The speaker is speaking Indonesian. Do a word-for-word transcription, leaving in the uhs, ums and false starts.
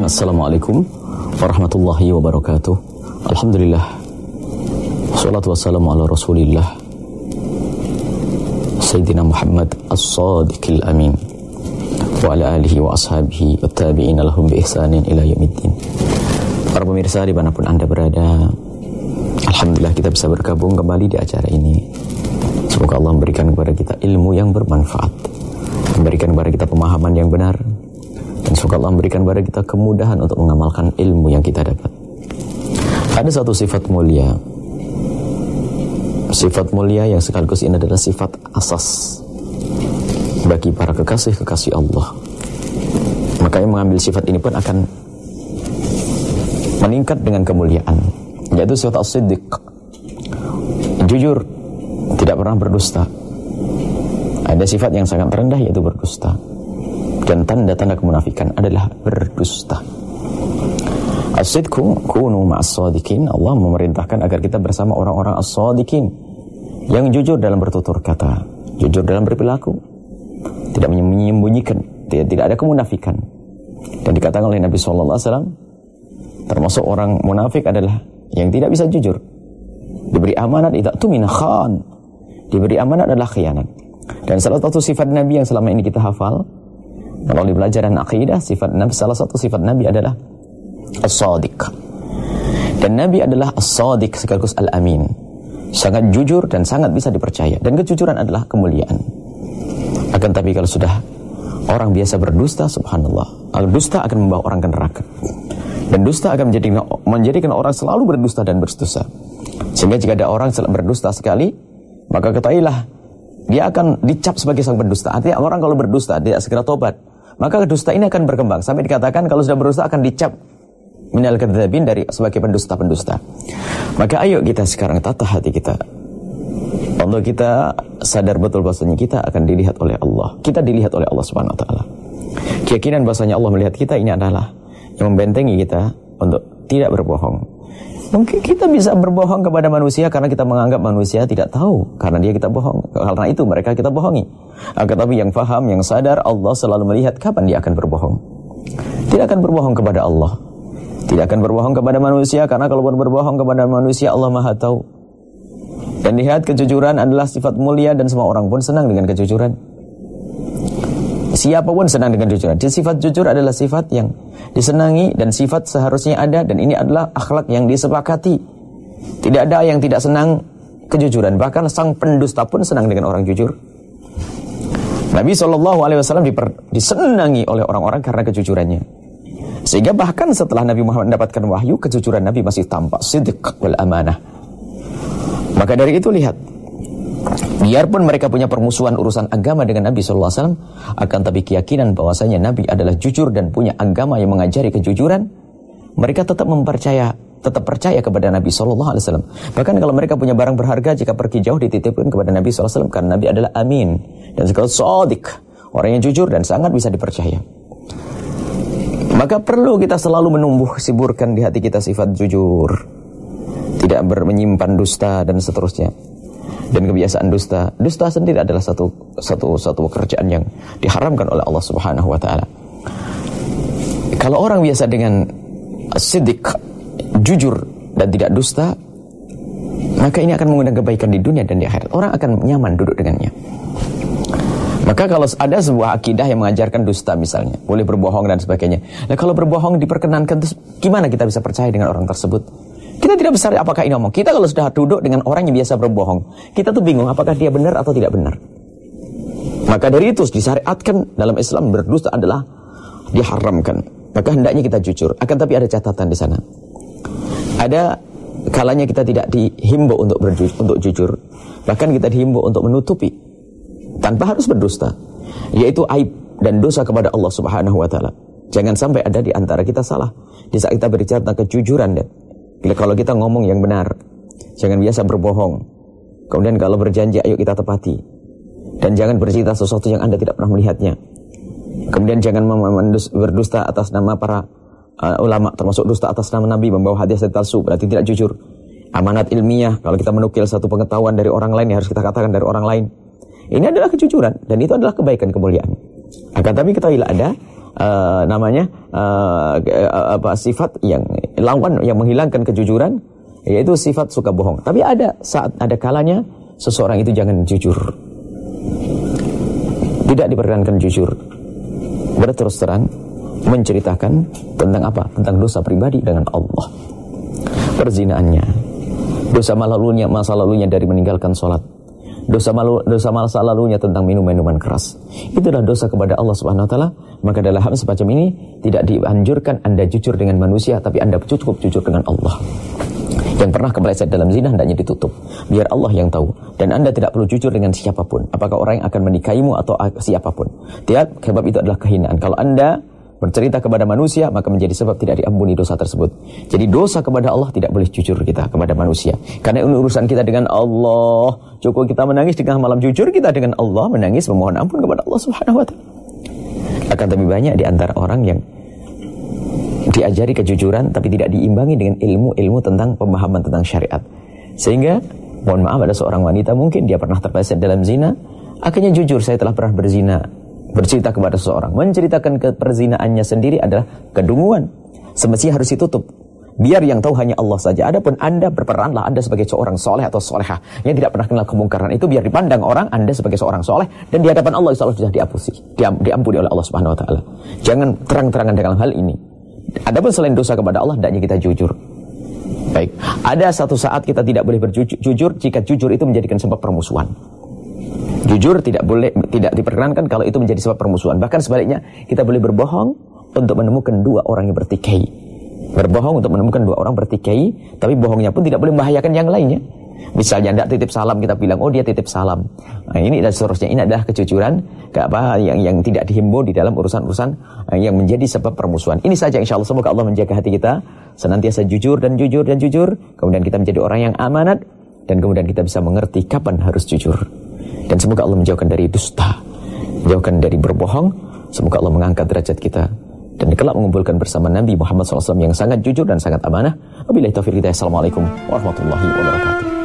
Assalamualaikum warahmatullahi wabarakatuh. Alhamdulillah, wassalatu wassalamu ala rasulillah Sayyidina Muhammad as-sadiqil amin wa ala alihi wa ashabihi wa tabi'ina lahum bi ihsanin ila yaumiddin. Para pemirsa dimanapun Anda berada, alhamdulillah kita bisa bergabung kembali di acara ini. Semoga Allah memberikan kepada kita ilmu yang bermanfaat, memberikan kepada kita pemahaman yang benar, dan semoga Allah memberikan kepada kita kemudahan untuk mengamalkan ilmu yang kita dapat. Ada satu sifat mulia, sifat mulia yang sekaligus ini adalah sifat asas bagi para kekasih-kekasih Allah. Maka yang mengambil sifat ini pun akan meningkat dengan kemuliaan, yaitu sifat as-siddiq, jujur, tidak pernah berdusta. Ada sifat yang sangat rendah, yaitu berdusta, dan tanda-tanda kemunafikan adalah berdusta. As-sidqu kunu ma'as-sadiqin. Allah memerintahkan agar kita bersama orang-orang as-sadiqin, yang jujur dalam bertutur kata, jujur dalam berperilaku, tidak menyembunyikan, tidak, tidak ada kemunafikan. Dan dikatakan oleh Nabi shallallahu alaihi wasallam, termasuk orang munafik adalah yang tidak bisa jujur. Diberi amanat, idza tumina khan. Diberi amanat adalah khianat. Dan salah satu sifat Nabi yang selama ini kita hafal melalui pelajaran akidah, sifat Nabi, salah satu sifat Nabi adalah as-sadiq. Dan Nabi adalah as-sadiq sekaligus al-amin, sangat jujur dan sangat bisa dipercaya. Dan kejujuran adalah kemuliaan. Akan tapi kalau sudah orang biasa berdusta, subhanallah, dusta akan membawa orang ke neraka. Dan dusta akan menjadikan, menjadikan orang selalu berdusta dan berdusta. Sehingga jika ada orang berdusta sekali, maka ketahuilah dia akan dicap sebagai sang pendusta. Artinya orang kalau berdusta dia segera tobat, maka dusta ini akan berkembang sampai dikatakan kalau sudah berdusta akan dicap minal kadzabin, dari sebagai pendusta-pendusta. Maka ayo kita sekarang tata hati kita, untuk kita sadar betul bahwasanya kita akan dilihat oleh Allah. Kita dilihat oleh Allah Subhanahu wa taala. Keyakinan bahwasanya Allah melihat kita ini adalah yang membentengi kita untuk tidak berbohong. Mungkin kita bisa berbohong kepada manusia karena kita menganggap manusia tidak tahu, karena dia kita bohong, karena itu mereka kita bohongi. Akan tapi yang faham, yang sadar, Allah selalu melihat kapan dia akan berbohong. Tidak akan berbohong kepada Allah, tidak akan berbohong kepada manusia, karena kalau berbohong kepada manusia Allah Maha tahu. Dan lihat, kejujuran adalah sifat mulia dan semua orang pun senang dengan kejujuran. Siapapun senang dengan kejujuran. Jadi sifat jujur adalah sifat yang disenangi dan sifat seharusnya ada, dan ini adalah akhlak yang disepakati. Tidak ada yang tidak senang kejujuran. Bahkan sang pendusta pun senang dengan orang jujur. Nabi shallallahu alaihi wasallam disenangi oleh orang-orang karena kejujurannya. Sehingga bahkan setelah Nabi Muhammad mendapatkan wahyu, kejujuran Nabi masih tampak, siddiq wal amanah. Maka dari itu lihat, biarpun mereka punya permusuhan urusan agama dengan Nabi shallallahu alaihi wasallam, akan tapi keyakinan bahwasanya Nabi adalah jujur dan punya agama yang mengajari kejujuran, mereka tetap mempercaya, tetap percaya kepada Nabi shallallahu alaihi wasallam. Bahkan kalau mereka punya barang berharga, jika pergi jauh dititipkan kepada Nabi shallallahu alaihi wasallam, karena Nabi adalah amin dan sekaligus shadiq, orang yang jujur dan sangat bisa dipercaya. Maka perlu kita selalu menumbuh siburkan di hati kita sifat jujur, tidak menyimpan dusta dan seterusnya. Dan kebiasaan dusta, dusta sendiri adalah satu satu satu pekerjaan yang diharamkan oleh Allah Subhanahu wa taala. Kalau orang biasa dengan siddiq, jujur dan tidak dusta, maka ini akan mengundang kebaikan di dunia dan di akhirat. Orang akan nyaman duduk dengannya. Maka kalau ada sebuah akidah yang mengajarkan dusta misalnya, boleh berbohong dan sebagainya. Nah, kalau berbohong diperkenankan, terus gimana kita bisa percaya dengan orang tersebut? Kita tidak besar apakah ini ngomong. Kita kalau sudah duduk dengan orang yang biasa berbohong, kita tuh bingung apakah dia benar atau tidak benar. Maka dari itu disyariatkan dalam Islam, berdusta adalah diharamkan. Maka hendaknya kita jujur. Akan tapi ada catatan di sana. Ada kalanya kita tidak dihimbau untuk berjujur, untuk jujur. Bahkan kita dihimbau untuk menutupi tanpa harus berdusta, yaitu aib dan dosa kepada Allah Subhanahu wa taala. Jangan sampai ada di antara kita salah di saat kita berbicara tentang kejujuran. Dan kalau kita ngomong yang benar, jangan biasa berbohong. Kemudian kalau berjanji, ayo kita tepati. Dan jangan bercerita sesuatu yang Anda tidak pernah melihatnya. Kemudian jangan berdusta atas nama para uh, ulama, termasuk dusta atas nama Nabi, membawa hadis palsu, berarti tidak jujur. Amanat ilmiah, kalau kita menukil satu pengetahuan dari orang lain, harus kita katakan dari orang lain. Ini adalah kejujuran, dan itu adalah kebaikan, kemuliaan. Akan tapi ketahuilah ada uh, namanya uh, apa sifat yang lawan yang menghilangkan kejujuran, yaitu sifat suka bohong. Tapi ada saat ada kalanya seseorang itu jangan jujur. Tidak diperkenankan jujur. Berterus terang menceritakan tentang apa? Tentang dosa pribadi dengan Allah. Perzinaannya, dosa masa lalunya, masa lalunya dari meninggalkan sholat, dosa malu, dosa masa lalunya tentang minum-minuman keras. Itulah dosa kepada Allah Subhanahu Wa Taala. Maka dalam hal semacam ini tidak dianjurkan Anda jujur dengan manusia, tapi Anda cukup jujur dengan Allah. Yang pernah kepleset dalam zina hendaknya ditutup, biar Allah yang tahu. Dan Anda tidak perlu jujur dengan siapapun, apakah orang yang akan menikahimu atau siapapun. Tidak, sebab itu adalah kehinaan. Kalau Anda bercerita kepada manusia, maka menjadi sebab tidak diampuni dosa tersebut. Jadi dosa kepada Allah tidak boleh jujur kita kepada manusia, karena ini urusan kita dengan Allah. Cukup kita menangis di tengah malam, jujur kita dengan Allah, menangis memohon ampun kepada Allah Subhanahu Wa Taala. Akan lebih banyak di antara orang yang diajari kejujuran tapi tidak diimbangi dengan ilmu-ilmu tentang pemahaman tentang syariat. Sehingga mohon maaf, ada seorang wanita mungkin dia pernah terpleset dalam zina, akhirnya jujur, saya telah pernah berzina, bercerita kepada seseorang. Menceritakan keperzinaannya sendiri adalah kedunguan, semestinya harus ditutup, biar yang tahu hanya Allah saja. Adapun Anda berperanlah Anda sebagai seorang soleh atau solehah yang tidak pernah kenal kemungkaran, itu biar dipandang orang Anda sebagai seorang soleh, dan di hadapan Allah insya Allah sudah diapusi, diampuni oleh Allah Subhanahu Wa Taala. Jangan terang-terangan dalam hal ini. Adapun selain dosa kepada Allah, hendaknya kita jujur. Baik, ada satu saat kita tidak boleh berjujur jika jujur itu menjadikan sebab permusuhan. Jujur tidak boleh, tidak diperkenankan kalau itu menjadi sebab permusuhan. Bahkan sebaliknya, kita boleh berbohong untuk menemukan dua orang yang bertikai. Berbohong untuk menemukan dua orang bertikai, tapi bohongnya pun tidak boleh membahayakan yang lainnya. Misalnya tidak titip salam, kita bilang oh dia titip salam. Nah, ini dan seterusnya. Ini adalah kejujuran ke apa yang yang tidak dihimbau di dalam urusan-urusan yang menjadi sebab permusuhan. Ini saja insyaallah, semoga Allah menjaga hati kita senantiasa jujur dan jujur dan jujur. Kemudian kita menjadi orang yang amanat, dan kemudian kita bisa mengerti kapan harus jujur. Dan semoga Allah menjauhkan dari dusta, menjauhkan dari berbohong. Semoga Allah mengangkat derajat kita dan kelak mengumpulkan bersama Nabi Muhammad shallallahu alaihi wasallam yang sangat jujur dan sangat amanah. Wabillahi taufiq hidayah. Assalamualaikum warahmatullahi wabarakatuh.